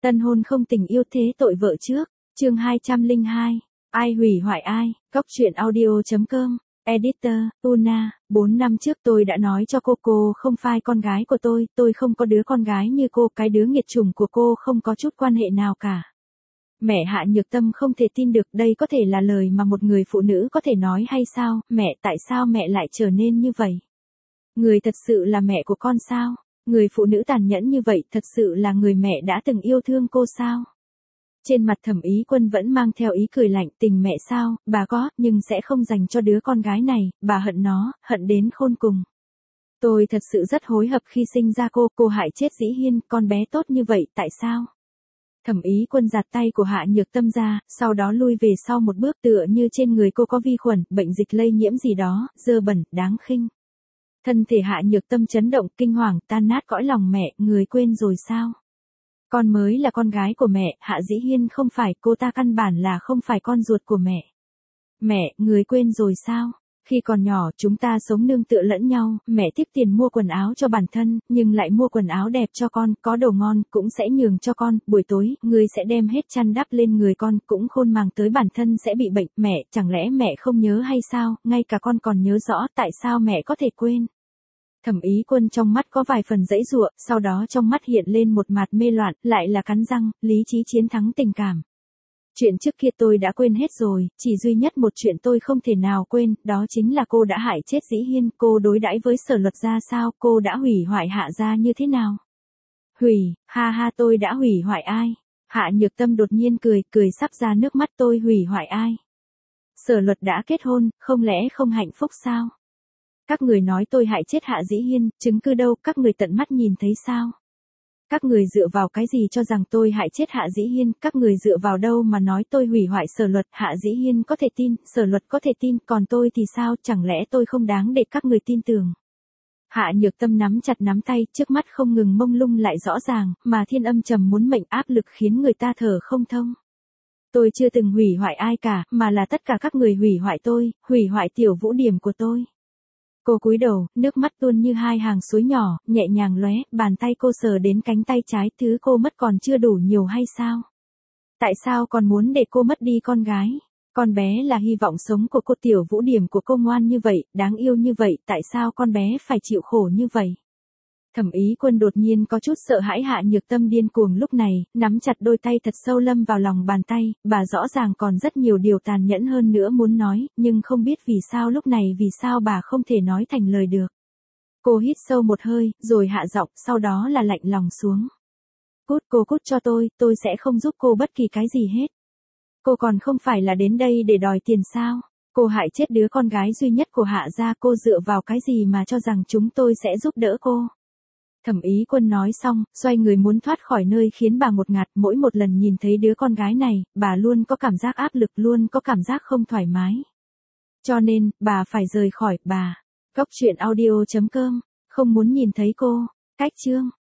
Tân hôn không tình yêu thế tội vợ trước. Chương 202. Ai hủy hoại ai? Góc truyện audio.com. Editor, Una. 4 năm trước tôi đã nói cho cô không phải con gái của tôi không có đứa con gái như cô, cái đứa nghiệt chủng của cô không có chút quan hệ nào cả. Mẹ Hạ Nhược Tâm không thể tin được, đây có thể là lời mà một người phụ nữ có thể nói hay sao? Mẹ, tại sao mẹ lại trở nên như vậy? Người thật sự là mẹ của con sao? Người phụ nữ tàn nhẫn như vậy thật sự là người mẹ đã từng yêu thương cô sao? Trên mặt Thẩm Ý Quân vẫn mang theo ý cười lạnh, tình mẹ sao, bà có, nhưng sẽ không dành cho đứa con gái này, bà hận nó, hận đến khôn cùng. Tôi thật sự rất hối hận khi sinh ra cô hại chết Dĩ Hiên, con bé tốt như vậy, tại sao? Thẩm Ý Quân giạt tay của Hạ Nhược Tâm ra, sau đó lui về sau một bước, tựa như trên người cô có vi khuẩn, bệnh dịch lây nhiễm gì đó, dơ bẩn, đáng khinh. Thân thể Hạ Nhược Tâm chấn động, kinh hoàng, tan nát cõi lòng mẹ, người quên rồi sao? Con mới là con gái của mẹ, Hạ Dĩ Hiên không phải, cô ta căn bản là không phải con ruột của mẹ. Mẹ, người quên rồi sao? Khi còn nhỏ chúng ta sống nương tựa lẫn nhau, mẹ tiếp tiền mua quần áo cho bản thân, nhưng lại mua quần áo đẹp cho con, có đồ ngon, cũng sẽ nhường cho con, buổi tối, người sẽ đem hết chăn đắp lên người con, cũng khôn màng tới bản thân sẽ bị bệnh, mẹ, chẳng lẽ mẹ không nhớ hay sao, ngay cả con còn nhớ rõ, tại sao mẹ có thể quên? Thẩm Ý Quân trong mắt có vài phần giãy giụa, sau đó trong mắt hiện lên một mặt mê loạn, lại là cắn răng, lý trí chiến thắng tình cảm. Chuyện trước kia tôi đã quên hết rồi, chỉ duy nhất một chuyện tôi không thể nào quên, đó chính là cô đã hại chết Dĩ Hiên, cô đối đãi với Sở Luật ra sao, cô đã hủy hoại Hạ gia như thế nào? Hủy, ha ha, tôi đã hủy hoại ai? Hạ Nhược Tâm đột nhiên cười sắp ra nước mắt, tôi hủy hoại ai? Sở Luật đã kết hôn, không lẽ không hạnh phúc sao? Các người nói tôi hại chết Hạ Dĩ Hiên, chứng cứ đâu, các người tận mắt nhìn thấy sao? Các người dựa vào cái gì cho rằng tôi hại chết Hạ Dĩ Hiên, các người dựa vào đâu mà nói tôi hủy hoại Sở Luật, Hạ Dĩ Hiên có thể tin, Sở Luật có thể tin, còn tôi thì sao, chẳng lẽ tôi không đáng để các người tin tưởng? Hạ Nhược Tâm nắm chặt nắm tay, trước mắt không ngừng mông lung lại rõ ràng, mà thiên âm trầm muốn mệnh, áp lực khiến người ta thở không thông. Tôi chưa từng hủy hoại ai cả, mà là tất cả các người hủy hoại tôi, hủy hoại Tiểu Vũ Điểm của tôi. Cô cúi đầu, nước mắt tuôn như hai hàng suối nhỏ, nhẹ nhàng lóe, bàn tay cô sờ đến cánh tay trái, thứ cô mất còn chưa đủ nhiều hay sao? Tại sao còn muốn để cô mất đi con gái? Con bé là hy vọng sống của cô, Tiểu Vũ Điểm của cô ngoan như vậy, đáng yêu như vậy, tại sao con bé phải chịu khổ như vậy? Thẩm Ý Quân đột nhiên có chút sợ hãi. Hạ Nhược Tâm điên cuồng lúc này, nắm chặt đôi tay thật sâu lâm vào lòng bàn tay, bà rõ ràng còn rất nhiều điều tàn nhẫn hơn nữa muốn nói, nhưng không biết vì sao lúc này vì sao bà không thể nói thành lời được. Cô hít sâu một hơi, rồi hạ giọng, sau đó là lạnh lòng xuống. Cô cút cho tôi sẽ không giúp cô bất kỳ cái gì hết. Cô còn không phải là đến đây để đòi tiền sao? Cô hại chết đứa con gái duy nhất của Hạ gia, cô dựa vào cái gì mà cho rằng chúng tôi sẽ giúp đỡ cô? Thẩm Ý Quân nói xong, xoay người muốn thoát khỏi nơi khiến bà ngột ngạt, mỗi một lần nhìn thấy đứa con gái này, bà luôn có cảm giác áp lực, luôn có cảm giác không thoải mái. Cho nên, bà phải rời khỏi, bà. Góc truyện audio.com, không muốn nhìn thấy cô. Cách chương.